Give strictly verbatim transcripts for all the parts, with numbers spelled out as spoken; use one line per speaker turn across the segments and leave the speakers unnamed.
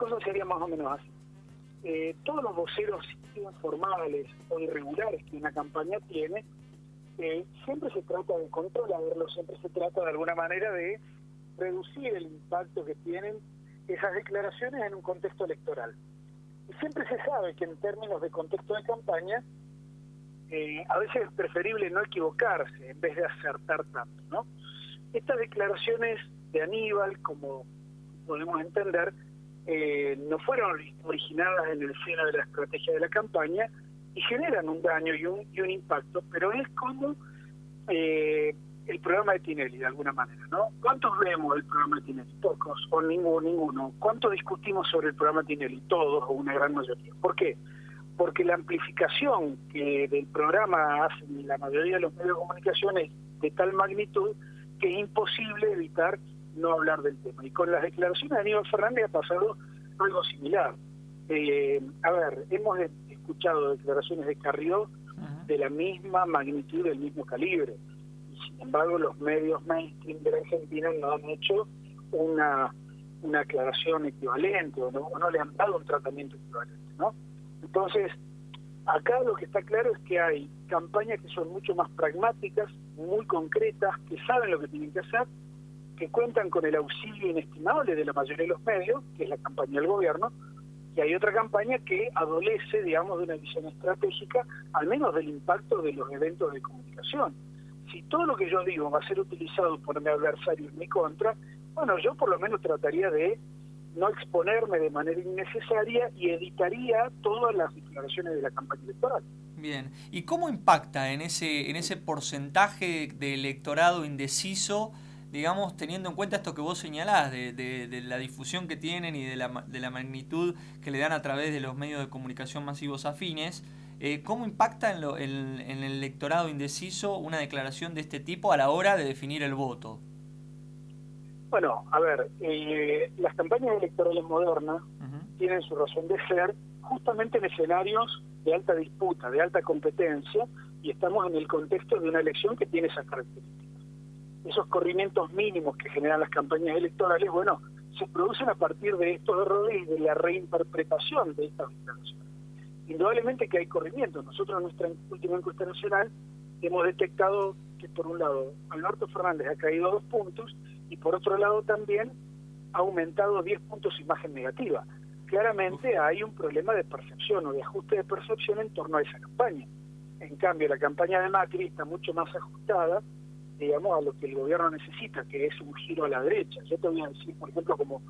cosa sería más o menos así. Eh, todos los voceros informales o irregulares que una campaña tiene, eh, siempre se trata de controlarlo, siempre se trata de alguna manera de reducir el impacto que tienen esas declaraciones en un contexto electoral. Y siempre se sabe que en términos de contexto de campaña, eh, a veces es preferible no equivocarse en vez de acertar tanto, ¿no? Estas declaraciones de Aníbal, como podemos entender, eh, no fueron originadas en el seno de la estrategia de la campaña y generan un daño y un, y un impacto, pero es como eh, el programa de Tinelli, de alguna manera, ¿no? ¿Cuántos vemos el programa de Tinelli? Pocos, o ninguno, ninguno. ¿Cuántos discutimos sobre el programa de Tinelli? Todos, o una gran mayoría. ¿Por qué? Porque la amplificación que del programa hacen la mayoría de los medios de comunicación es de tal magnitud que es imposible evitar no hablar del tema. Y con las declaraciones de Aníbal Fernández ha pasado algo similar. Eh, a ver, hemos escuchado declaraciones de Carrió uh-huh. de la misma magnitud, del mismo calibre. Y sin embargo, los medios mainstream de la Argentina no han hecho una, una aclaración equivalente o no, o no le han dado un tratamiento equivalente, ¿no? Entonces, acá lo que está claro es que hay campañas que son mucho más pragmáticas, muy concretas, que saben lo que tienen que hacer, que cuentan con el auxilio inestimable de la mayoría de los medios, que es la campaña del gobierno, y hay otra campaña que adolece, digamos, de una visión estratégica, al menos del impacto de los eventos de comunicación. Si todo lo que yo digo va a ser utilizado por mi adversario en mi contra, bueno, yo por lo menos trataría de no exponerme de manera innecesaria y editaría todas las declaraciones de la campaña electoral.
Bien, ¿y cómo impacta en ese en ese porcentaje de electorado indeciso, digamos, teniendo en cuenta esto que vos señalás, de, de, de la difusión que tienen y de la, de la magnitud que le dan a través de los medios de comunicación masivos afines? Eh, ¿Cómo impacta en, lo, en, en el electorado indeciso una declaración de este tipo a la hora de definir el voto?
Bueno, a ver, eh, las campañas electorales modernas uh-huh. tienen su razón de ser justamente en escenarios de alta disputa, de alta competencia, y estamos en el contexto de una elección que tiene esas características. Esos corrimientos mínimos que generan las campañas electorales, bueno, se producen a partir de estos errores y de la reinterpretación de estas declaraciones. Indudablemente que hay corrimientos. Nosotros en nuestra última encuesta nacional hemos detectado que, por un lado, Alberto Fernández ha caído dos puntos y, por otro lado, también ha aumentado diez puntos su imagen negativa. Claramente hay un problema de percepción o de ajuste de percepción en torno a esa campaña. En cambio, la campaña de Macri está mucho más ajustada, digamos, a lo que el gobierno necesita, que es un giro a la derecha. Yo te voy a decir, por ejemplo, como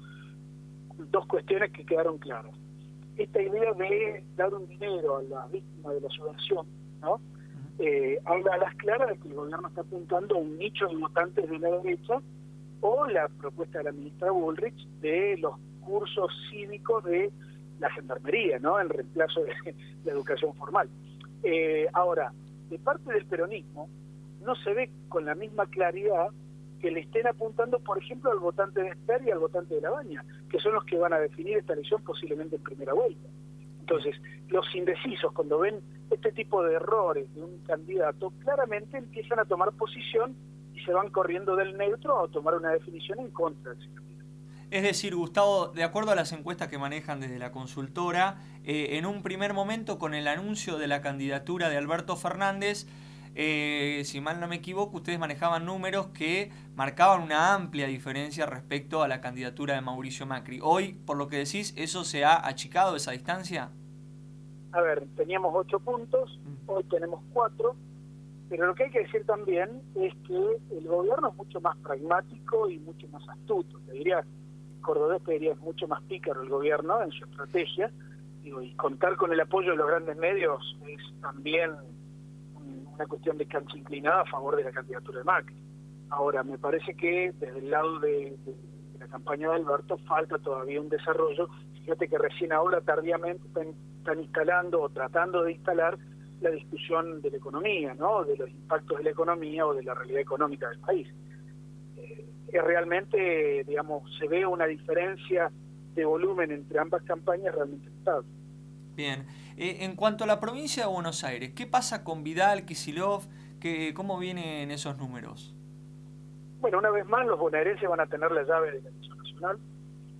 dos cuestiones que quedaron claras. Esta idea de dar un dinero a las víctimas de la subversión, ¿no? Eh, habla a las claras de que el gobierno está apuntando a un nicho de votantes de la derecha, o la propuesta de la ministra Bullrich de los cursos cívicos de la gendarmería, ¿no? En reemplazo de la educación formal. Eh, ahora, de parte del peronismo, no se ve con la misma claridad que le estén apuntando, por ejemplo, al votante de Esper y al votante de Labaña, que son los que van a definir esta elección posiblemente en primera vuelta. Entonces, los indecisos, cuando ven este tipo de errores de un candidato, claramente empiezan a tomar posición y se van corriendo del neutro a tomar una definición en contra de ese candidato.
Es decir, Gustavo, de acuerdo a las encuestas que manejan desde la consultora, eh, en un primer momento, con el anuncio de la candidatura de Alberto Fernández, Eh, si mal no me equivoco, ustedes manejaban números que marcaban una amplia diferencia respecto a la candidatura de Mauricio Macri. Hoy, por lo que decís, ¿eso se ha achicado, esa distancia?
A ver, teníamos ocho puntos, hoy tenemos cuatro, pero lo que hay que decir también es que el gobierno es mucho más pragmático y mucho más astuto. Te diría, Cordobés te diría, es mucho más pícaro el gobierno en su estrategia, digo, y contar con el apoyo de los grandes medios es también una cuestión de cancha inclinada a favor de la candidatura de Macri. Ahora, me parece que desde el lado de, de, de la campaña de Alberto falta todavía un desarrollo. Fíjate que recién ahora, tardíamente, están, están instalando o tratando de instalar la discusión de la economía, ¿no? De los impactos de la economía o de la realidad económica del país. Eh, es realmente, digamos, se ve una diferencia de volumen entre ambas campañas realmente notable.
Bien. Eh, en cuanto a la provincia de Buenos Aires, ¿qué pasa con Vidal, Kicillof? ¿Qué, ¿Cómo vienen esos números?
Bueno, una vez más los bonaerenses van a tener la llave de la elección nacional.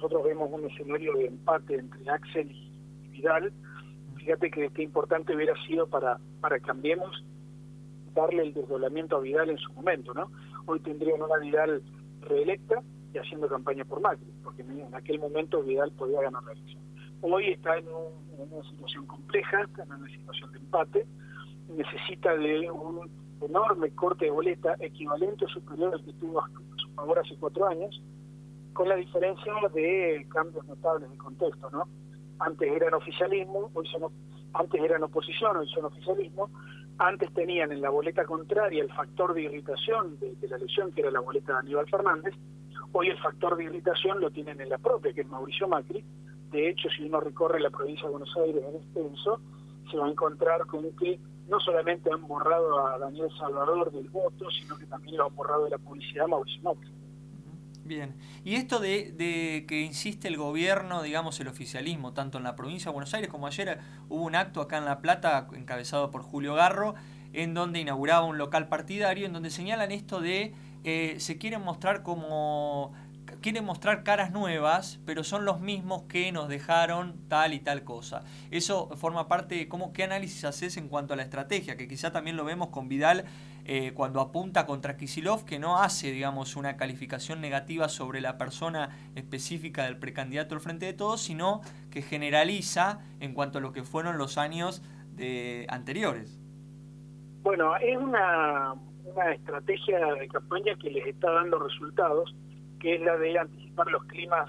nosotros vemos un escenario de empate entre Axel y Vidal. Fíjate que qué importante hubiera sido para, para Cambiemos darle el desdoblamiento a Vidal en su momento, ¿no? Hoy tendrían una Vidal reelecta y haciendo campaña por Macri, porque en aquel momento Vidal podía ganar la elección. Hoy está en, un, en una situación compleja, está en una situación de empate, necesita de un enorme corte de boleta equivalente o superior al que tuvo a su favor hace cuatro años, con la diferencia de cambios notables de contexto, ¿no? Antes eran oficialismo, hoy son, antes eran oposición, hoy son oficialismo. Antes tenían en la boleta contraria el factor de irritación de, de la elección, que era la boleta de Aníbal Fernández. Hoy el factor de irritación lo tienen en la propia, que es Mauricio Macri. De hecho, si uno recorre la provincia de Buenos Aires en extenso, se va a encontrar con que no solamente han borrado a Daniel Salvador del voto, sino que también lo han borrado de la publicidad a Mauricio Macri.
Bien, y esto de, de que insiste el gobierno, digamos el oficialismo, tanto en la provincia de Buenos Aires como ayer hubo un acto acá en La Plata encabezado por Julio Garro, en donde inauguraba un local partidario, en donde señalan esto de eh, se quieren mostrar como quieren mostrar caras nuevas, pero son los mismos que nos dejaron tal y tal cosa. Eso forma parte, ¿cómo, qué análisis haces en cuanto a la estrategia? Que quizá también lo vemos con Vidal eh, cuando apunta contra Kicillof, que no hace, digamos, una calificación negativa sobre la persona específica del precandidato al Frente de Todos, sino que generaliza en cuanto a lo que fueron los años de, anteriores.
Bueno, es una, una estrategia de campaña que les está dando resultados, que es la de anticipar los climas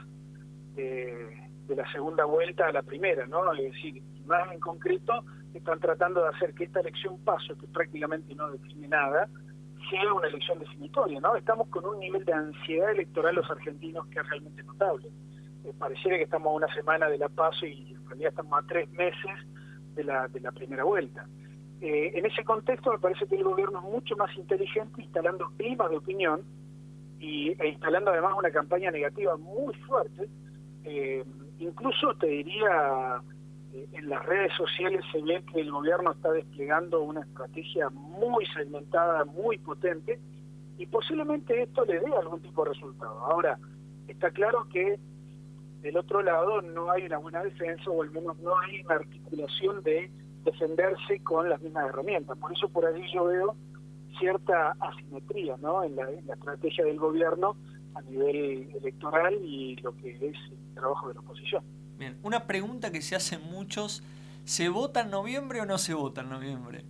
de, de la segunda vuelta a la primera, ¿no? Es decir, más en concreto, están tratando de hacer que esta elección paso, que prácticamente no define nada, sea una elección definitoria, ¿no? Estamos con un nivel de ansiedad electoral los argentinos que es realmente notable. Eh, pareciera que estamos a una semana de la paso y en realidad estamos a tres meses de la, de la primera vuelta. Eh, en ese contexto me parece que el gobierno es mucho más inteligente instalando climas de opinión y, e instalando además una campaña negativa muy fuerte. Eh, incluso te diría, eh, en las redes sociales se ve que el gobierno está desplegando una estrategia muy segmentada, muy potente, y posiblemente esto le dé algún tipo de resultado. Ahora, está claro que del otro lado no hay una buena defensa, o al menos no hay una articulación de defenderse con las mismas herramientas. Por eso por ahí yo veo cierta asimetría, ¿no?, en la, en la estrategia del gobierno a nivel electoral y lo que es el trabajo de la oposición.
Bien, una pregunta que se hacen muchos: ¿se vota en noviembre o no se vota en noviembre?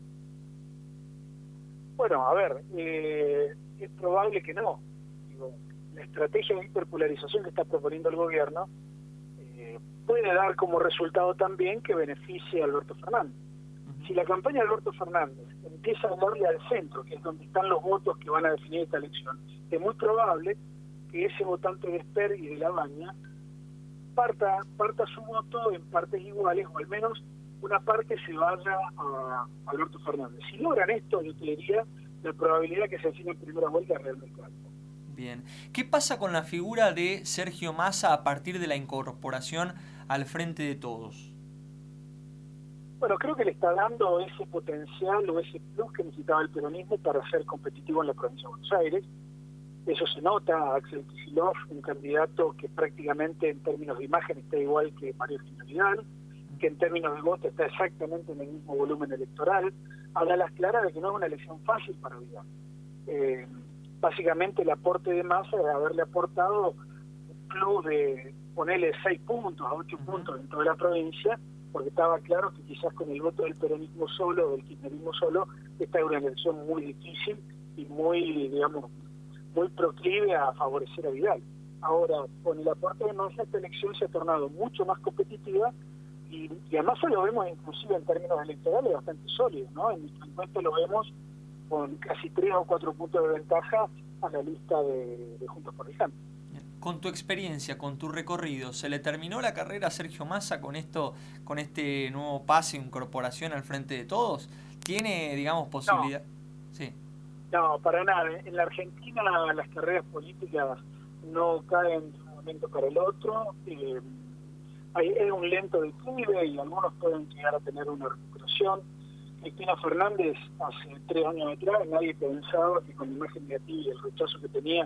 Bueno, a ver, eh, es probable que no. Digo, la estrategia de hiperpolarización que está proponiendo el gobierno eh, puede dar como resultado también que beneficie a Alberto Fernández. Si la campaña de Alberto Fernández empieza a hablarle al centro, que es donde están los votos que van a definir esta elección, es muy probable que ese votante de Esper y de La Baña parta, parta su voto en partes iguales, o al menos una parte se vaya a Alberto Fernández. Si logran esto, yo te diría, la probabilidad que se defina en primera vuelta es realmente alta.
Bien. ¿Qué pasa con la figura de Sergio Massa a partir de la incorporación al Frente de Todos?
Bueno, creo que le está dando ese potencial o ese plus que necesitaba el peronismo para ser competitivo en la provincia de Buenos Aires. Eso se nota. Axel Kicillof, un candidato que prácticamente en términos de imagen está igual que Mario Eugenia Vidal, que en términos de voto está exactamente en el mismo volumen electoral. Habla a las claras de que no es una elección fácil para Vidal. Eh, básicamente el aporte de Massa es haberle aportado un plus de ponerle seis puntos a ocho puntos en toda la provincia, porque estaba claro que quizás con el voto del peronismo solo, del kirchnerismo solo, esta es una elección muy difícil y muy, digamos, muy proclive a favorecer a Vidal. Ahora, con el aporte de Massa, esta elección se ha tornado mucho más competitiva y, y además lo vemos inclusive en términos electorales bastante sólido, ¿no? En nuestro encuentro lo vemos con casi tres o cuatro puntos de ventaja a la lista de, de Juntos por el Cambio.
Con tu experiencia, con tu recorrido, ¿se le terminó la carrera a Sergio Massa con esto, con este nuevo pase, incorporación al Frente de Todos? ¿Tiene, digamos, posibilidad?
No,
sí.
no, para nada. En la Argentina las carreras políticas no caen de un momento para el otro. Eh, hay, es un lento declive y algunos pueden llegar a tener una recuperación. Cristina Fernández hace tres años atrás nadie pensaba que con la imagen negativa y el rechazo que tenía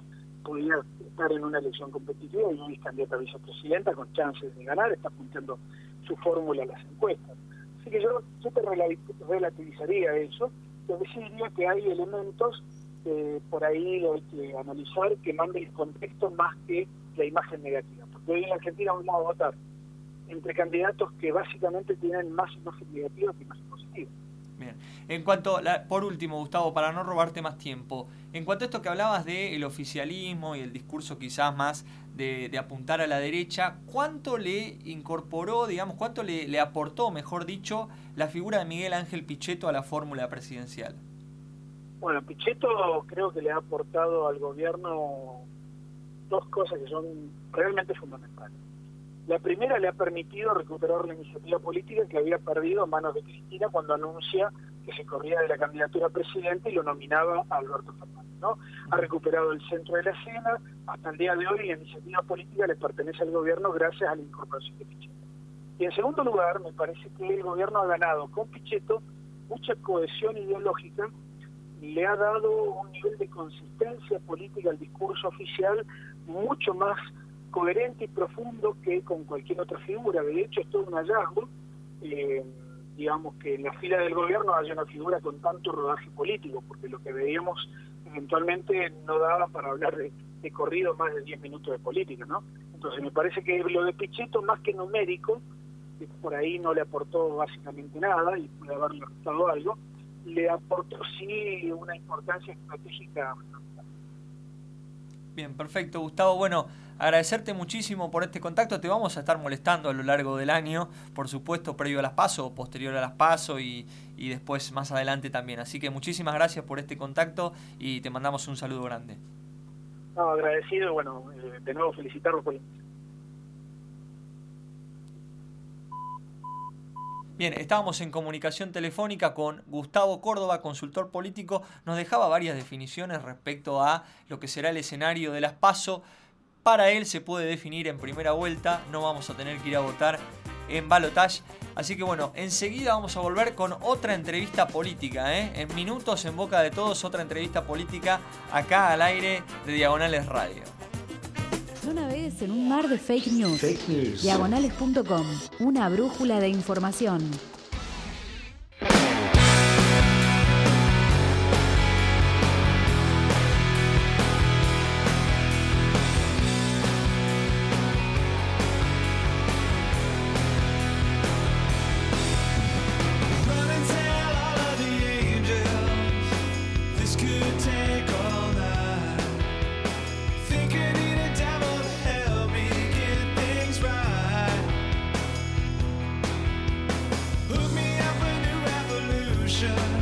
podía estar en una elección competitiva y hoy es candidata a vicepresidenta con chances de ganar, está apuntando su fórmula a las encuestas. Así que yo, yo te relativizaría eso, pero sí diría que hay elementos eh, por ahí hay que analizar que manden el contexto más que la imagen negativa, porque hoy en la Argentina vamos a votar entre candidatos que básicamente tienen más imagen negativa que imagen positiva.
Bien. En cuanto, la, por último, Gustavo, para no robarte más tiempo, en cuanto a esto que hablabas del oficialismo y el discurso quizás más de, de apuntar a la derecha, ¿cuánto le incorporó, digamos, cuánto le, le aportó, mejor dicho, la figura de Miguel Ángel Pichetto a la fórmula presidencial?
Bueno, Pichetto creo que le ha aportado al gobierno dos cosas que son realmente fundamentales. La primera, le ha permitido recuperar la iniciativa política que había perdido en manos de Cristina cuando anuncia que se corría de la candidatura a presidente y lo nominaba a Alberto Fernández, ¿no? Ha recuperado el centro de la escena. Hasta el día de hoy la iniciativa política le pertenece al gobierno gracias a la incorporación de Pichetto. Y en segundo lugar, me parece que el gobierno ha ganado con Pichetto mucha cohesión ideológica, le ha dado un nivel de consistencia política al discurso oficial mucho más coherente y profundo que con cualquier otra figura. De hecho, es todo un hallazgo, eh, digamos, que en la fila del gobierno haya una figura con tanto rodaje político, porque lo que veíamos eventualmente no daba para hablar de, de corrido más de diez minutos de política, ¿no? Entonces me parece que lo de Pichetto, más que numérico, que por ahí no le aportó básicamente nada y puede haberle aportado algo, le aportó sí una importancia estratégica.
Bien, perfecto, Gustavo. Bueno, agradecerte muchísimo por este contacto. Te vamos a estar molestando a lo largo del año, por supuesto, previo a las PASO, posterior a las PASO y, y después más adelante también. Así que muchísimas gracias por este contacto y te mandamos un saludo grande.
No, agradecido, bueno, eh, de nuevo felicitarlos por el...
Bien, estábamos en comunicación telefónica con Gustavo Córdoba, consultor político. Nos dejaba varias definiciones respecto a lo que será el escenario de las PASO. Para él se puede definir en primera vuelta, no vamos a tener que ir a votar en balotaje. Así que bueno, enseguida vamos a volver con otra entrevista política, ¿eh? En minutos, en boca de todos, otra entrevista política acá al aire de Diagonales Radio.
No navegues en un mar de fake news.
Fake news.
Diagonales punto com, una brújula de información.
Hook me up a new revolution.